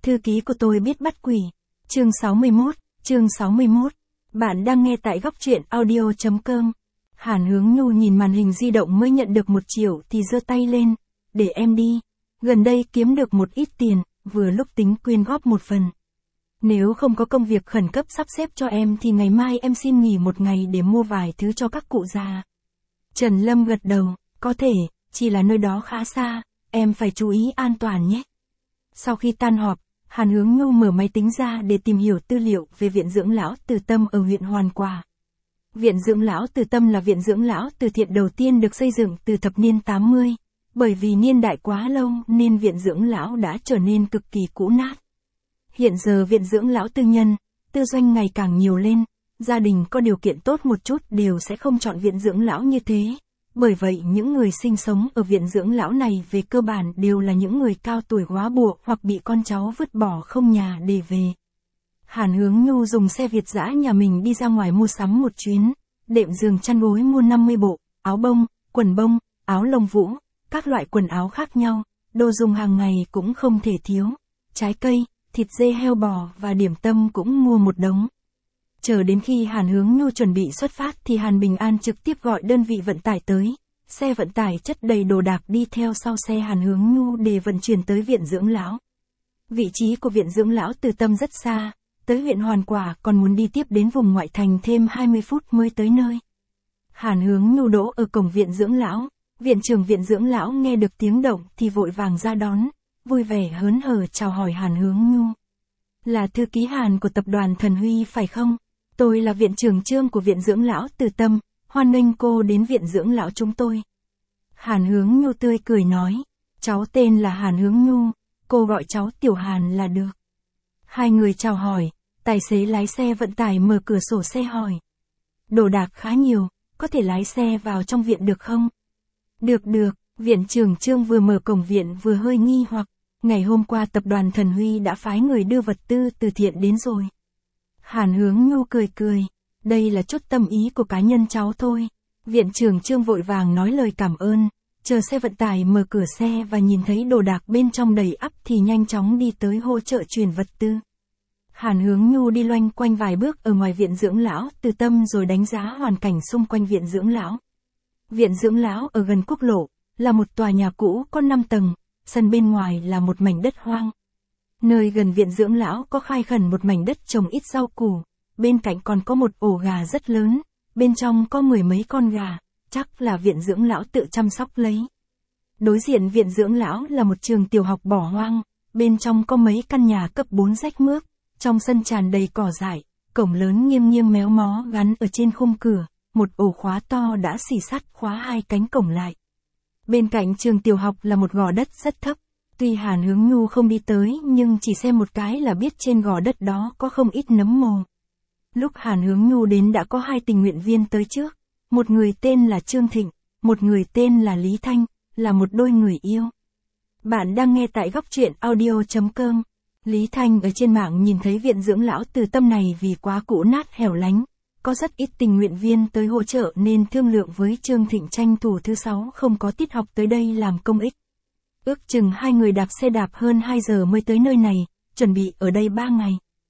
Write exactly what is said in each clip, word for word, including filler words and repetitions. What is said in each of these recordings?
Thư ký của tôi biết bắt quỷ. Chương sáu mươi mốt, chương sáu mươi mốt. Bạn đang nghe tại góc truyện audio chấm com. Hàn Hướng Nhu nhìn màn hình di động mới nhận được một triệu thì giơ tay lên. Để em đi. Gần đây kiếm được một ít tiền, vừa lúc tính quyên góp một phần. Nếu không có công việc khẩn cấp sắp xếp cho em thì ngày mai em xin nghỉ một ngày để mua vài thứ cho các cụ già. Trần Lâm gật đầu, có thể, chỉ là nơi đó khá xa, em phải chú ý an toàn nhé. Sau khi tan họp, Hàn Hướng Nhu mở máy tính ra để tìm hiểu tư liệu về Viện Dưỡng Lão Từ Tâm ở huyện Hoàn Quả. Viện Dưỡng Lão Từ Tâm là viện dưỡng lão từ thiện đầu tiên được xây dựng từ thập niên tám mươi. Bởi vì niên đại quá lâu nên viện dưỡng lão đã trở nên cực kỳ cũ nát. Hiện giờ viện dưỡng lão tư nhân, tư doanh ngày càng nhiều lên, gia đình có điều kiện tốt một chút đều sẽ không chọn viện dưỡng lão như thế. Bởi vậy những người sinh sống ở viện dưỡng lão này về cơ bản đều là những người cao tuổi góa bụa hoặc bị con cháu vứt bỏ không nhà để về. Hàn Hướng Nhu dùng xe Việt dã nhà mình đi ra ngoài mua sắm một chuyến, đệm giường chăn gối mua năm mươi bộ, áo bông, quần bông, áo lông vũ, các loại quần áo khác nhau, đồ dùng hàng ngày cũng không thể thiếu, trái cây, thịt dê heo bò và điểm tâm cũng mua một đống. Chờ đến khi Hàn Hướng Nhu chuẩn bị xuất phát thì Hàn Bình An trực tiếp gọi đơn vị vận tải tới, xe vận tải chất đầy đồ đạc đi theo sau xe Hàn Hướng Nhu để vận chuyển tới viện dưỡng lão. Vị trí của viện dưỡng lão Từ Tâm rất xa, tới huyện Hoàn Quả còn muốn đi tiếp đến vùng ngoại thành thêm hai mươi phút mới tới nơi. Hàn Hướng Nhu đỗ ở cổng viện dưỡng lão. Viện trưởng viện dưỡng lão nghe được tiếng động thì vội vàng ra đón, vui vẻ hớn hở chào hỏi Hàn Hướng Nhu. Là thư ký Hàn của tập đoàn Thần Huy phải không? Tôi là viện trưởng Trương của viện dưỡng lão Từ Tâm, hoan nghênh cô đến viện dưỡng lão chúng tôi. Hàn Hướng Nhu tươi cười nói, cháu tên là Hàn Hướng Nhu, cô gọi cháu Tiểu Hàn là được. Hai người chào hỏi, tài xế lái xe vận tải mở cửa sổ xe hỏi. Đồ đạc khá nhiều, có thể lái xe vào trong viện được không? Được được, viện trưởng Trương vừa mở cổng viện vừa hơi nghi hoặc, ngày hôm qua tập đoàn Thần Huy đã phái người đưa vật tư từ thiện đến rồi. Hàn Hướng Nhu cười cười, đây là chút tâm ý của cá nhân cháu thôi. Viện trưởng Trương vội vàng nói lời cảm ơn, chờ xe vận tải mở cửa xe và nhìn thấy đồ đạc bên trong đầy ắp thì nhanh chóng đi tới hỗ trợ chuyển vật tư. Hàn Hướng Nhu đi loanh quanh vài bước ở ngoài viện dưỡng lão Từ Tâm rồi đánh giá hoàn cảnh xung quanh viện dưỡng lão. Viện dưỡng lão ở gần quốc lộ, là một tòa nhà cũ có năm tầng, sân bên ngoài là một mảnh đất hoang. Nơi gần viện dưỡng lão có khai khẩn một mảnh đất trồng ít rau củ, bên cạnh còn có một ổ gà rất lớn, bên trong có mười mấy con gà, chắc là viện dưỡng lão tự chăm sóc lấy. Đối diện viện dưỡng lão là một trường tiểu học bỏ hoang, bên trong có mấy căn nhà cấp bốn rách mướp, trong sân tràn đầy cỏ dại, cổng lớn nghiêng nghiêng méo mó gắn ở trên khung cửa. Một ổ khóa to đã xì sắt khóa hai cánh cổng lại. Bên cạnh trường tiểu học là một gò đất rất thấp. Tuy Hàn Hướng Nhu không đi tới nhưng chỉ xem một cái là biết trên gò đất đó có không ít nấm mồ. Lúc Hàn Hướng Nhu đến đã có hai tình nguyện viên tới trước. Một người tên là Trương Thịnh, một người tên là Lý Thanh, là một đôi người yêu. Bạn đang nghe tại góc truyện audio chấm com. Lý Thanh ở trên mạng nhìn thấy viện dưỡng lão Từ Tâm này vì quá cũ nát hẻo lánh. Có rất ít tình nguyện viên tới hỗ trợ nên thương lượng với Trương Thịnh tranh thủ thứ sáu không có tiết học tới đây làm công ích. Ước chừng hai người đạp xe đạp hơn hai giờ mới tới nơi này, chuẩn bị ở đây ba ngày.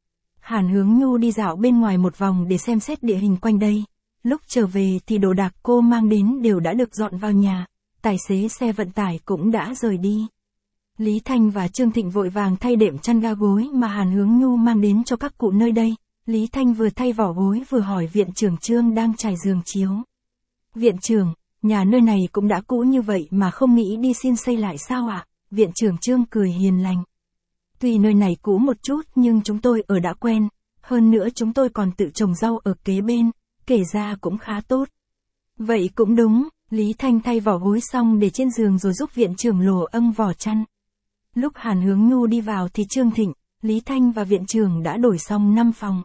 Hàn Hướng Nhu đi dạo bên ngoài một vòng để xem xét địa hình quanh đây. Lúc trở về thì đồ đạc cô mang đến đều đã được dọn vào nhà, tài xế xe vận tải cũng đã rời đi. Lý Thanh và Trương Thịnh vội vàng thay đệm chăn ga gối mà Hàn Hướng Nhu mang đến cho các cụ nơi đây. Lý Thanh vừa thay vỏ gối vừa hỏi viện trưởng Trương đang trải giường chiếu. Viện trưởng, nhà nơi này cũng đã cũ như vậy mà không nghĩ đi xin xây lại sao ạ? À? Viện trưởng Trương cười hiền lành. Tuy nơi này cũ một chút nhưng chúng tôi ở đã quen, hơn nữa chúng tôi còn tự trồng rau ở kế bên, kể ra cũng khá tốt. Vậy cũng đúng, Lý Thanh thay vỏ gối xong để trên giường rồi giúp viện trưởng lồ âng vỏ chăn. Lúc Hàn Hướng Nhu đi vào thì Trương Thịnh, Lý Thanh và viện trưởng đã đổi xong năm phòng.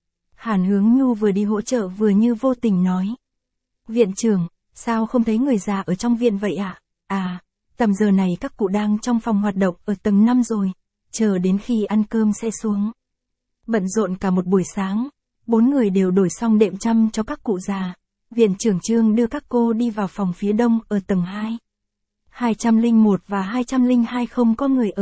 Hàn Hướng Nhu vừa đi hỗ trợ vừa như vô tình nói. Viện trưởng, sao không thấy người già ở trong viện vậy ạ? À? à, tầm giờ này các cụ đang trong phòng hoạt động ở tầng năm rồi, chờ đến khi ăn cơm sẽ xuống. Bận rộn cả một buổi sáng, bốn người đều đổi xong đệm chăn cho các cụ già. Viện trưởng Trương đưa các cô đi vào phòng phía đông ở tầng hai. hai trăm lẻ một và hai trăm lẻ hai không có người ở,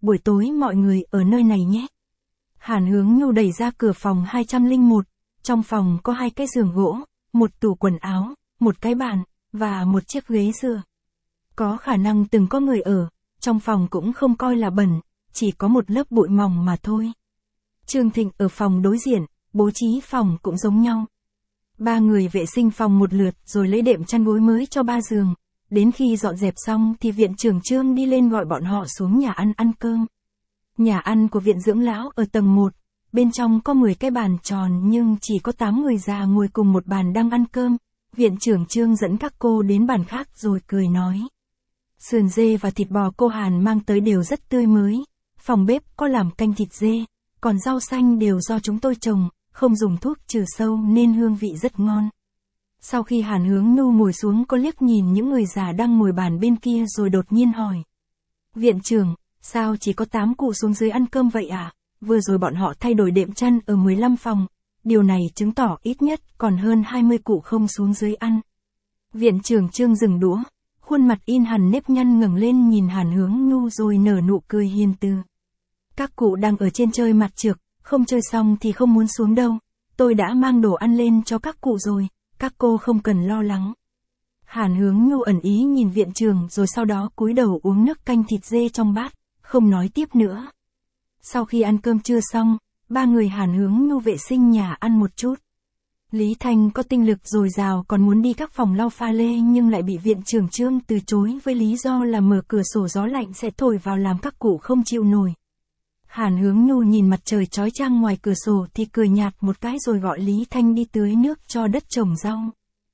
buổi tối mọi người ở nơi này nhé. Hàn Hướng Nhu đẩy ra cửa phòng hai không một, trong phòng có hai cái giường gỗ, một tủ quần áo, một cái bàn, và một chiếc ghế dựa. Có khả năng từng có người ở, trong phòng cũng không coi là bẩn, chỉ có một lớp bụi mỏng mà thôi. Trương Thịnh ở phòng đối diện, bố trí phòng cũng giống nhau. Ba người vệ sinh phòng một lượt rồi lấy đệm chăn gối mới cho ba giường. Đến khi dọn dẹp xong thì viện trưởng Trương đi lên gọi bọn họ xuống nhà ăn ăn cơm. Nhà ăn của viện dưỡng lão ở tầng một, bên trong có mười cái bàn tròn nhưng chỉ có tám người già ngồi cùng một bàn đang ăn cơm. Viện trưởng Trương dẫn các cô đến bàn khác rồi cười nói. Sườn dê và thịt bò cô Hàn mang tới đều rất tươi mới. Phòng bếp có làm canh thịt dê, còn rau xanh đều do chúng tôi trồng, không dùng thuốc trừ sâu nên hương vị rất ngon. Sau khi Hàn Hướng Nhu ngồi xuống cô liếc nhìn những người già đang ngồi bàn bên kia rồi đột nhiên hỏi. Viện trưởng, sao chỉ có tám cụ xuống dưới ăn cơm vậy à? Vừa rồi bọn họ thay đổi đệm chăn ở mười lăm phòng. Điều này chứng tỏ ít nhất còn hơn hai mươi cụ không xuống dưới ăn. Viện trưởng Trương dừng đũa, khuôn mặt in hằn nếp nhăn ngẩng lên nhìn Hàn Hướng Nhu rồi nở nụ cười hiền từ. Các cụ đang ở trên chơi mặt trược, không chơi xong thì không muốn xuống đâu. Tôi đã mang đồ ăn lên cho các cụ rồi, các cô không cần lo lắng. Hàn Hướng Nhu ẩn ý nhìn viện trưởng rồi sau đó cúi đầu uống nước canh thịt dê trong bát, không nói tiếp nữa. Sau khi ăn cơm trưa xong, ba người Hàn Hướng Nhu vệ sinh nhà ăn một chút. Lý Thanh có tinh lực dồi dào còn muốn đi các phòng lau pha lê nhưng lại bị viện trưởng Trương từ chối với lý do là mở cửa sổ gió lạnh sẽ thổi vào làm các cụ không chịu nổi. Hàn Hướng Nhu nhìn mặt trời chói chang ngoài cửa sổ thì cười nhạt một cái rồi gọi Lý Thanh đi tưới nước cho đất trồng rau.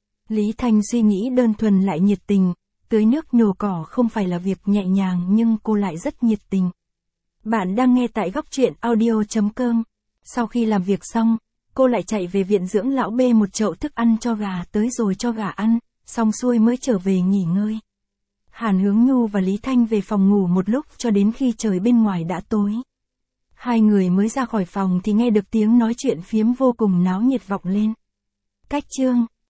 Lý Thanh suy nghĩ đơn thuần lại nhiệt tình, tưới nước nhổ cỏ không phải là việc nhẹ nhàng nhưng cô lại rất nhiệt tình. Bạn đang nghe tại góc truyện audio chấm com. Sau khi làm việc xong, cô lại chạy về viện dưỡng lão bê một chậu thức ăn cho gà tới rồi cho gà ăn, xong xuôi mới trở về nghỉ ngơi. Hàn Hướng Nhu và Lý Thanh về phòng ngủ một lúc cho đến khi trời bên ngoài đã tối. Hai người mới ra khỏi phòng thì nghe được tiếng nói chuyện phiếm vô cùng náo nhiệt vọng lên. Cách Trương,